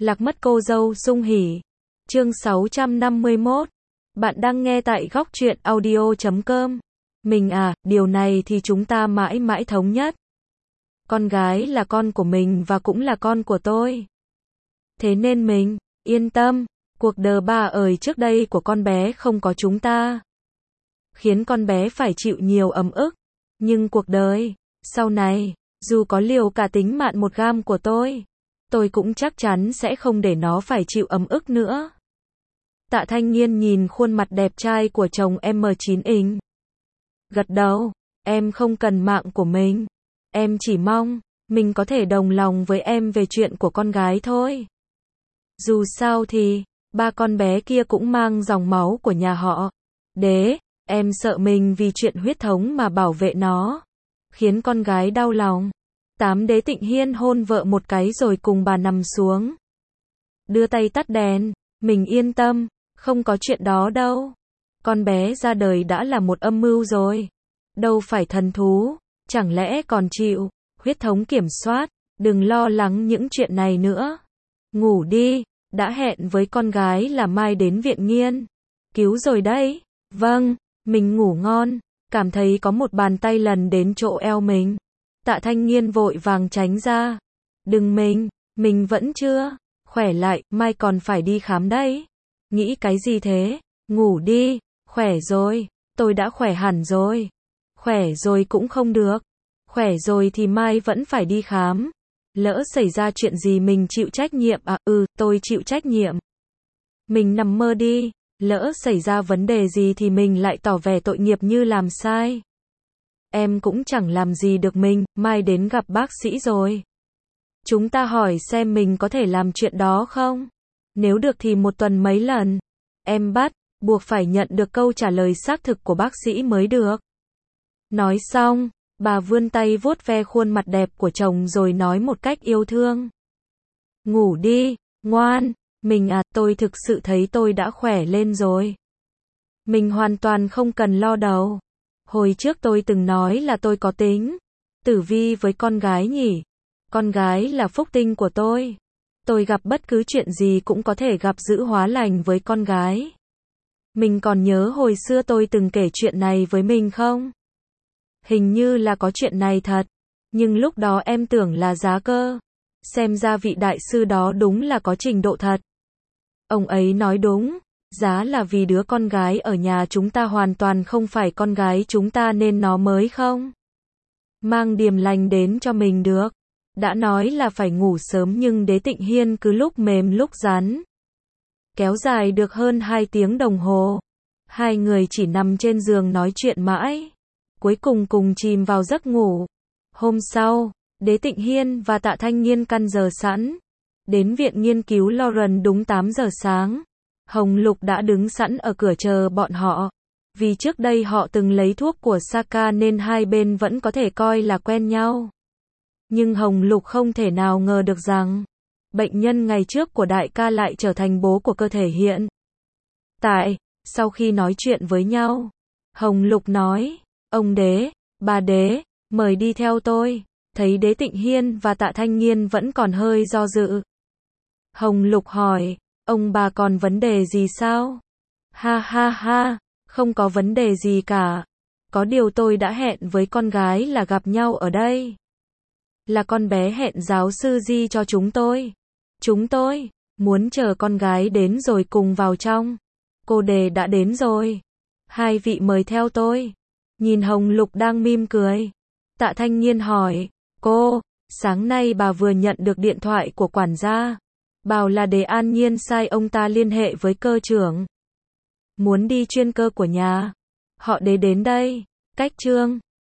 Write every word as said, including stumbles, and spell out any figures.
Lạc mất cô dâu sung hỉ. Chương sáu trăm năm mươi mốt. Bạn đang nghe tại góc truyện audio chấm com. Mình à, điều này thì chúng ta mãi mãi thống nhất. Con gái là con của mình và cũng là con của tôi. Thế nên mình, yên tâm, cuộc đời ba ơi trước đây của con bé không có chúng ta. Khiến con bé phải chịu nhiều ấm ức. Nhưng cuộc đời, sau này, dù có liều cả tính mạng một gam của tôi, tôi cũng chắc chắn sẽ không để nó phải chịu ấm ức nữa. Tạ Thanh Nghiên nhìn khuôn mặt đẹp trai của chồng em chín inch. Gật đầu, em không cần mạng của mình. Em chỉ mong, mình có thể đồng lòng với em về chuyện của con gái thôi. Dù sao thì, ba con bé kia cũng mang dòng máu của nhà họ. Đế, em sợ mình vì chuyện huyết thống mà bảo vệ nó. Khiến con gái đau lòng. Tám Đế Tịnh Hiên hôn vợ một cái rồi cùng bà nằm xuống. Đưa tay tắt đèn, mình yên tâm, không có chuyện đó đâu. Con bé ra đời đã là một âm mưu rồi. Đâu phải thần thú, chẳng lẽ còn chịu huyết thống kiểm soát, đừng lo lắng những chuyện này nữa. Ngủ đi, đã hẹn với con gái là mai đến viện nghiên cứu rồi đấy. Vâng, mình ngủ ngon, cảm thấy có một bàn tay lần đến chỗ eo mình. Tạ Thanh Nghiên vội vàng tránh ra. Đừng mình, mình vẫn chưa khỏe lại, mai còn phải đi khám đấy. Nghĩ cái gì thế? Ngủ đi, khỏe rồi, tôi đã khỏe hẳn rồi. Khỏe rồi cũng không được. Khỏe rồi thì mai vẫn phải đi khám. Lỡ xảy ra chuyện gì mình chịu trách nhiệm à? Ừ, tôi chịu trách nhiệm. Mình nằm mơ đi, lỡ xảy ra vấn đề gì thì mình lại tỏ vẻ tội nghiệp như làm sai. Em cũng chẳng làm gì được mình, mai đến gặp bác sĩ rồi. Chúng ta hỏi xem mình có thể làm chuyện đó không? Nếu được thì một tuần mấy lần. Em bắt, buộc phải nhận được câu trả lời xác thực của bác sĩ mới được. Nói xong, bà vươn tay vuốt ve khuôn mặt đẹp của chồng rồi nói một cách yêu thương. Ngủ đi, ngoan, mình à, tôi thực sự thấy tôi đã khỏe lên rồi. Mình hoàn toàn không cần lo đầu. Hồi trước tôi từng nói là tôi có tính tử vi với con gái nhỉ. Con gái là phúc tinh của tôi. Tôi gặp bất cứ chuyện gì cũng có thể gặp giữ hóa lành với con gái. Mình còn nhớ hồi xưa tôi từng kể chuyện này với mình không? Hình như là có chuyện này thật. Nhưng lúc đó em tưởng là giá cơ. Xem ra vị đại sư đó đúng là có trình độ thật. Ông ấy nói đúng. Giá là vì đứa con gái ở nhà chúng ta hoàn toàn không phải con gái chúng ta nên nó mới không mang điềm lành đến cho mình được. Đã nói là phải ngủ sớm nhưng Đế Tịnh Hiên cứ lúc mềm lúc rắn. Kéo dài được hơn hai tiếng đồng hồ. Hai người chỉ nằm trên giường nói chuyện mãi. Cuối cùng cùng chìm vào giấc ngủ. Hôm sau, Đế Tịnh Hiên và Tạ Thanh Nghiên căn giờ sẵn. Đến viện nghiên cứu Lauren đúng tám giờ sáng. Hồng Lục đã đứng sẵn ở cửa chờ bọn họ. Vì trước đây họ từng lấy thuốc của Saka nên hai bên vẫn có thể coi là quen nhau. Nhưng Hồng Lục không thể nào ngờ được rằng bệnh nhân ngày trước của đại ca lại trở thành bố của cơ thể hiện tại. Sau khi nói chuyện với nhau, Hồng Lục nói, ông Đế, bà Đế, mời đi theo tôi. Thấy Đế Tịnh Hiên và Tạ Thanh Nghiên vẫn còn hơi do dự. Hồng Lục hỏi, ông bà còn vấn đề gì sao? Ha ha ha, không có vấn đề gì cả. Có điều tôi đã hẹn với con gái là gặp nhau ở đây. Là con bé hẹn giáo sư Di cho chúng tôi. Chúng tôi muốn chờ con gái đến rồi cùng vào trong. Cô Đề đã đến rồi. Hai vị mời theo tôi. Nhìn Hồng Lục đang mỉm cười. Tạ Thanh Nghiên hỏi, cô, sáng nay bà vừa nhận được điện thoại của quản gia. Bảo là Đề An Nhiên sai ông ta liên hệ với cơ trưởng. Muốn đi chuyên cơ của nhà. Họ Đế đến đây. Cách Trương,